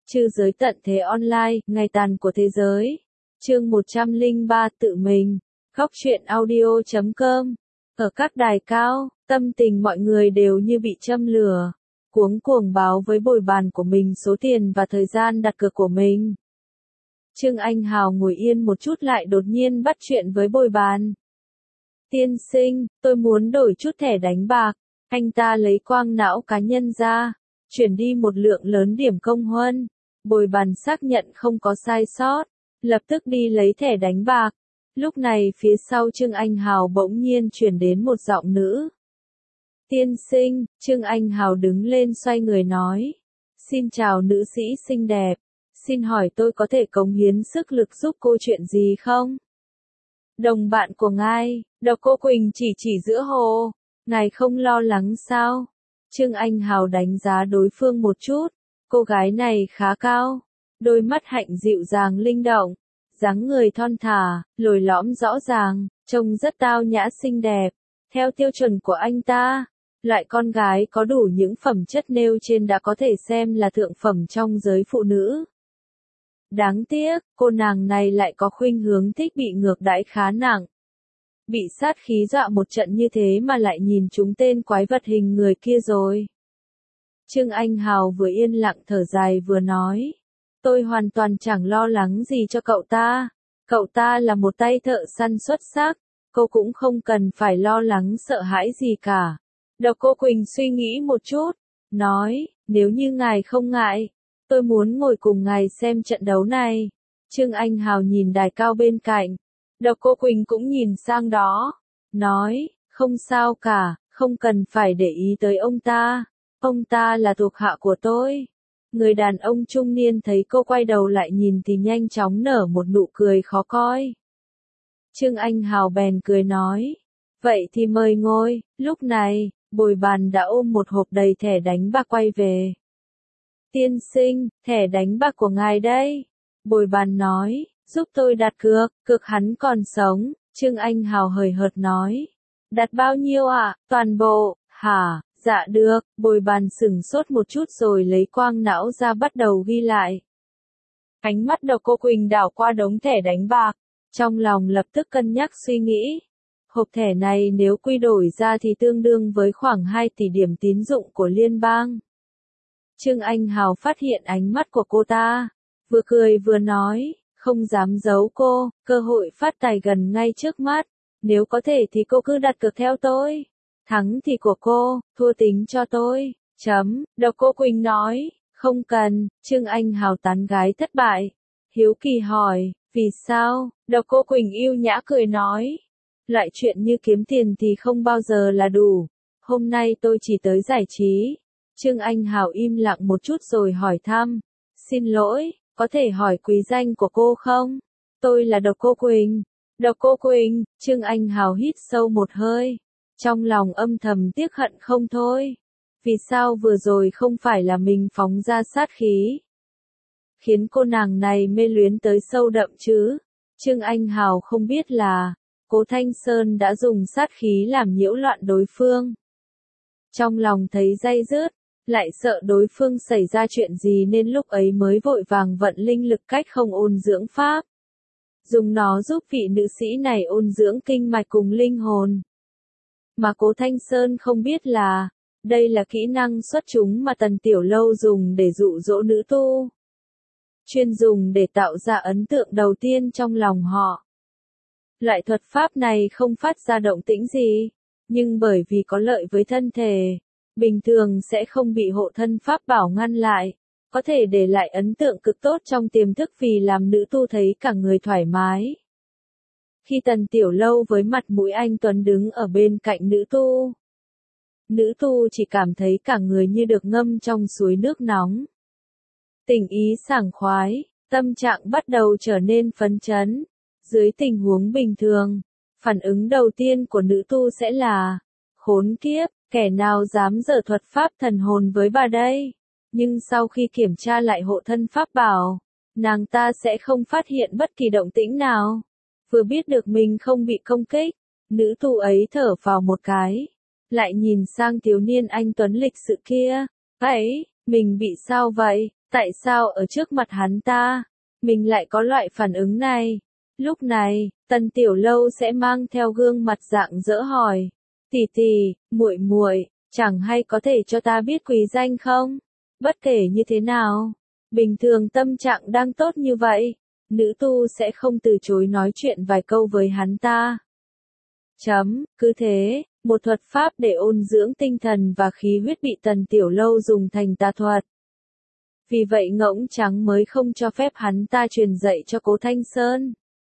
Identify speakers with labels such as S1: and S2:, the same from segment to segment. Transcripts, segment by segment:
S1: Trư giới tận thế online, ngày tàn của thế giới. Chương 103 tự mình. Góc truyện audio.com. Ở các đài cao, tâm tình mọi người đều như bị châm lửa. Cuống cuồng báo với bồi bàn của mình số tiền và thời gian đặt cược của mình. Trương Anh Hào ngồi yên một chút lại đột nhiên bắt chuyện với bồi bàn. Tiên sinh, tôi muốn đổi chút thẻ đánh bạc. Anh ta lấy quang não cá nhân ra, chuyển đi một lượng lớn điểm công huân. Bồi bàn xác nhận không có sai sót, lập tức đi lấy thẻ đánh bạc. Lúc này phía sau Trương Anh Hào bỗng nhiên chuyển đến một giọng nữ. Tiên sinh, Trương Anh Hào đứng lên xoay người nói. Xin chào nữ sĩ xinh đẹp, xin hỏi tôi có thể cống hiến sức lực giúp cô chuyện gì không? Đồng bạn của ngài, Độc Cô Quỳnh chỉ giữa hồ, ngài không lo lắng sao? Trương Anh Hào đánh giá đối phương một chút, cô gái này khá cao, đôi mắt hạnh dịu dàng linh động, dáng người thon thả, lồi lõm rõ ràng, trông rất tao nhã xinh đẹp. Theo tiêu chuẩn của anh ta, loại con gái có đủ những phẩm chất nêu trên đã có thể xem là thượng phẩm trong giới phụ nữ. Đáng tiếc, cô nàng này lại có khuynh hướng thích bị ngược đãi khá nặng. Bị sát khí dọa một trận như thế mà lại nhìn trúng tên quái vật hình người kia rồi. Trương Anh Hào vừa yên lặng thở dài vừa nói. Tôi hoàn toàn chẳng lo lắng gì cho cậu ta. Cậu ta là một tay thợ săn xuất sắc. Cô cũng không cần phải lo lắng sợ hãi gì cả. Độc Cô Quỳnh suy nghĩ một chút. Nói, nếu như ngài không ngại, tôi muốn ngồi cùng ngài xem trận đấu này. Trương Anh Hào nhìn đài cao bên cạnh. Độc Cô Quỳnh cũng nhìn sang đó. Nói, không sao cả, không cần phải để ý tới ông ta. Ông ta là thuộc hạ của tôi. Người đàn ông trung niên thấy cô quay đầu lại nhìn thì nhanh chóng nở một nụ cười khó coi. Trương Anh Hào bèn cười nói. Vậy thì mời ngồi. Lúc này, bồi bàn đã ôm một hộp đầy thẻ đánh bạc quay về. Tiên sinh, thẻ đánh bạc của ngài đây. Bồi bàn nói, giúp tôi đặt cược hắn còn sống. Trương Anh Hào hời hợt nói. Đặt bao nhiêu ạ? Toàn bộ, hả? Dạ được, bồi bàn sửng sốt một chút rồi lấy quang não ra bắt đầu ghi lại. Ánh mắt Độc Cô Quỳnh đảo qua đống thẻ đánh bạc, trong lòng lập tức cân nhắc suy nghĩ. Hộp thẻ này nếu quy đổi ra thì tương đương với khoảng 2 tỷ điểm tín dụng của liên bang. Trương Anh Hào phát hiện ánh mắt của cô ta, vừa cười vừa nói, không dám giấu cô, cơ hội phát tài gần ngay trước mắt, nếu có thể thì cô cứ đặt cược theo tôi. Thắng thì của cô, thua tính cho tôi. Độc Cô Quỳnh nói, không cần. Trương Anh Hào tán gái thất bại. Hiếu kỳ hỏi, vì sao? Độc Cô Quỳnh yêu nhã cười nói, loại chuyện như kiếm tiền thì không bao giờ là đủ. Hôm nay tôi chỉ tới giải trí. Trương Anh Hào im lặng một chút rồi hỏi thăm. Xin lỗi, có thể hỏi quý danh của cô không? Tôi là Độc Cô Quỳnh. Độc Cô Quỳnh. Trương Anh Hào hít sâu một hơi. Trong lòng âm thầm tiếc hận không thôi. Vì sao vừa rồi không phải là mình phóng ra sát khí, khiến cô nàng này mê luyến tới sâu đậm chứ? Trương Anh Hào không biết là, Cố Thanh Sơn đã dùng sát khí làm nhiễu loạn đối phương. Trong lòng thấy day dứt, lại sợ đối phương xảy ra chuyện gì nên lúc ấy mới vội vàng vận linh lực cách không ôn dưỡng pháp. Dùng nó giúp vị nữ sĩ này ôn dưỡng kinh mạch cùng linh hồn. Mà Cố Thanh Sơn không biết là, đây là kỹ năng xuất chúng mà Tần Tiểu Lâu dùng để dụ dỗ nữ tu. Chuyên dùng để tạo ra ấn tượng đầu tiên trong lòng họ. Loại thuật pháp này không phát ra động tĩnh gì, nhưng bởi vì có lợi với thân thể, bình thường sẽ không bị hộ thân pháp bảo ngăn lại, có thể để lại ấn tượng cực tốt trong tiềm thức vì làm nữ tu thấy cả người thoải mái. Khi Tần Tiểu Lâu với mặt mũi anh tuấn đứng ở bên cạnh nữ tu chỉ cảm thấy cả người như được ngâm trong suối nước nóng. Tình ý sảng khoái, tâm trạng bắt đầu trở nên phấn chấn. Dưới tình huống bình thường, phản ứng đầu tiên của nữ tu sẽ là, khốn kiếp, kẻ nào dám giở thuật pháp thần hồn với bà đây? Nhưng sau khi kiểm tra lại hộ thân pháp bảo, nàng ta sẽ không phát hiện bất kỳ động tĩnh nào. Vừa biết được mình không bị công kích, nữ tu ấy thở vào một cái, lại nhìn sang thiếu niên anh tuấn lịch sự kia. Ấy, mình bị sao vậy? Tại sao ở trước mặt hắn ta, mình lại có loại phản ứng này? Lúc này, Tần Tiểu Lâu sẽ mang theo gương mặt rạng rỡ hỏi, tỷ tỷ, muội muội, chẳng hay có thể cho ta biết quý danh không? Bất kể như thế nào, bình thường tâm trạng đang tốt như vậy, nữ tu sẽ không từ chối nói chuyện vài câu với hắn ta. Cứ thế, một thuật pháp để ôn dưỡng tinh thần và khí huyết bị Tần Tiểu Lâu dùng thành tà thuật. Vì vậy Ngỗng Trắng mới không cho phép hắn ta truyền dạy cho Cố Thanh Sơn.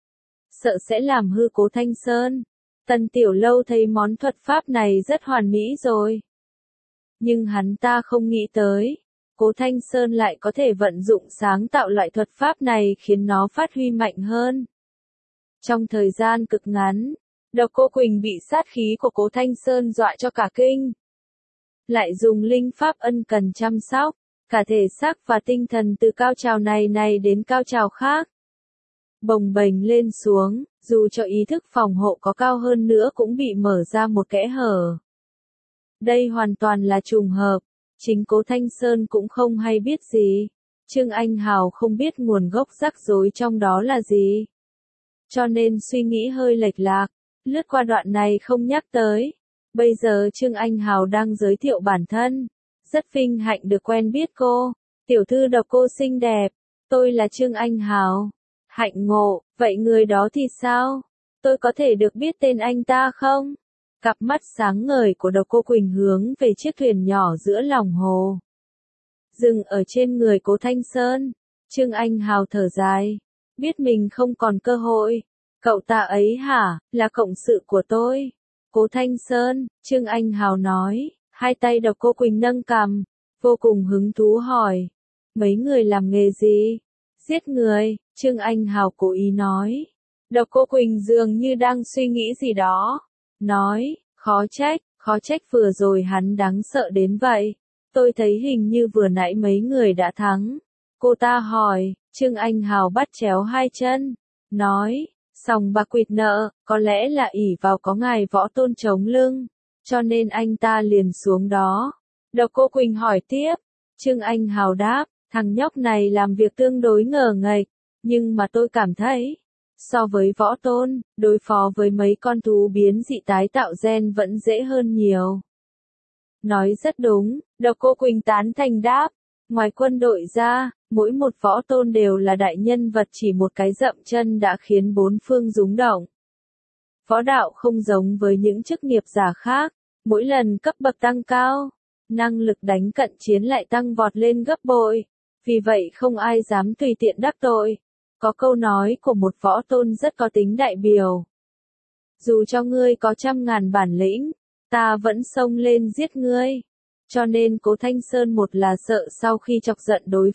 S1: Sợ sẽ làm hư Cố Thanh Sơn. Tần Tiểu Lâu thấy món thuật pháp này rất hoàn mỹ rồi. Nhưng hắn ta không nghĩ tới, Cố Thanh Sơn lại có thể vận dụng sáng tạo loại thuật pháp này khiến nó phát huy mạnh hơn. Trong thời gian cực ngắn, Độc Cô Quỳnh bị sát khí của Cố Thanh Sơn dọa cho cả kinh. Lại dùng linh pháp ân cần chăm sóc, cả thể xác và tinh thần từ cao trào này đến cao trào khác. Bồng bềnh lên xuống, dù cho ý thức phòng hộ có cao hơn nữa cũng bị mở ra một kẽ hở. Đây hoàn toàn là trùng hợp, chính Cố Thanh Sơn cũng không hay biết gì. Trương Anh Hào không biết nguồn gốc rắc rối trong đó là gì. Cho nên suy nghĩ hơi lệch lạc, lướt qua đoạn này không nhắc tới. Bây giờ Trương Anh Hào đang giới thiệu bản thân. Rất vinh hạnh được quen biết cô. Tiểu thư Độc Cô xinh đẹp. Tôi là Trương Anh Hào. Hạnh ngộ, vậy người đó thì sao? Tôi có thể được biết tên anh ta không? Cặp mắt sáng ngời của Độc Cô Quỳnh hướng về chiếc thuyền nhỏ giữa lòng hồ. Dừng ở trên người Cố Thanh Sơn. Trương Anh Hào thở dài. Biết mình không còn cơ hội. Cậu ta ấy hả, là cộng sự của tôi. Cố Thanh Sơn, Trương Anh Hào nói. Hai tay Độc Cô Quỳnh nâng cằm. Vô cùng hứng thú hỏi. Mấy người làm nghề gì? Giết người, Trương Anh Hào cố ý nói. Độc Cô Quỳnh dường như đang suy nghĩ gì đó. Nói, khó trách vừa rồi hắn đáng sợ đến vậy. Tôi thấy hình như vừa nãy mấy người đã thắng. Cô ta hỏi, Trương Anh Hào bắt chéo hai chân. Nói, sòng bạc quỵt nợ, có lẽ là ỷ vào có ngài Võ Tôn chống lưng. Cho nên anh ta liền xuống đó. Độc Cô Quỳnh hỏi tiếp. Trương Anh Hào đáp, thằng nhóc này làm việc tương đối ngờ nghệch. Nhưng mà tôi cảm thấy, so với Võ Tôn, đối phó với mấy con thú biến dị tái tạo gen vẫn dễ hơn nhiều. Nói rất đúng, Độc Cô Quỳnh tán thành đáp. Ngoài quân đội ra, mỗi một Võ Tôn đều là đại nhân vật, chỉ một cái dậm chân đã khiến bốn phương rúng động. Võ đạo không giống với những chức nghiệp giả khác, mỗi lần cấp bậc tăng cao, năng lực đánh cận chiến lại tăng vọt lên gấp bội. Vì vậy không ai dám tùy tiện đắc tội. Có câu nói của một Võ Tôn rất có tính đại biểu. Dù cho ngươi có 100.000 bản lĩnh, ta vẫn xông lên giết ngươi. Cho nên Cố Thanh Sơn một là sợ sau khi chọc giận đối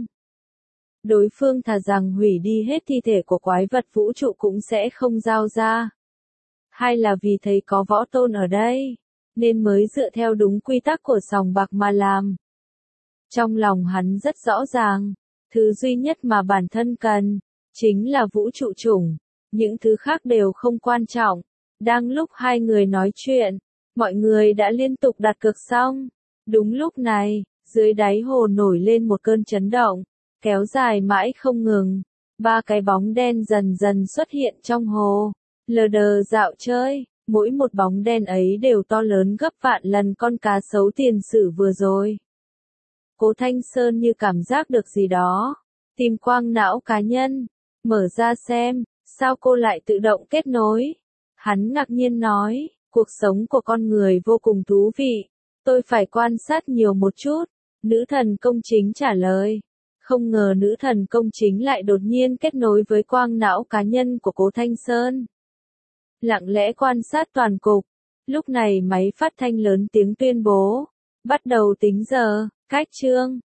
S1: phương thà rằng hủy đi hết thi thể của quái vật vũ trụ cũng sẽ không giao ra. Hai là vì thấy có Võ Tôn ở đây, nên mới dựa theo đúng quy tắc của sòng bạc mà làm. Trong lòng hắn rất rõ ràng, thứ duy nhất mà bản thân cần, chính là vũ trụ chủng, những thứ khác đều không quan trọng. Đang lúc hai người nói chuyện, mọi người đã liên tục đặt cược xong. Đúng lúc này, dưới đáy hồ nổi lên một cơn chấn động, kéo dài mãi không ngừng. 3 cái bóng đen dần dần xuất hiện trong hồ, lờ đờ dạo chơi, mỗi một bóng đen ấy đều to lớn gấp vạn lần con cá sấu tiền sử vừa rồi. Cố Thanh Sơn như cảm giác được gì đó, tìm quang não cá nhân, mở ra xem, sao cô lại tự động kết nối. Hắn ngạc nhiên nói, cuộc sống của con người vô cùng thú vị, tôi phải quan sát nhiều một chút. Nữ thần công chính trả lời. Không ngờ nữ thần công chính lại đột nhiên kết nối với quang não cá nhân của Cố Thanh Sơn. Lặng lẽ quan sát toàn cục. Lúc này máy phát thanh lớn tiếng tuyên bố. Bắt đầu tính giờ, cách chương.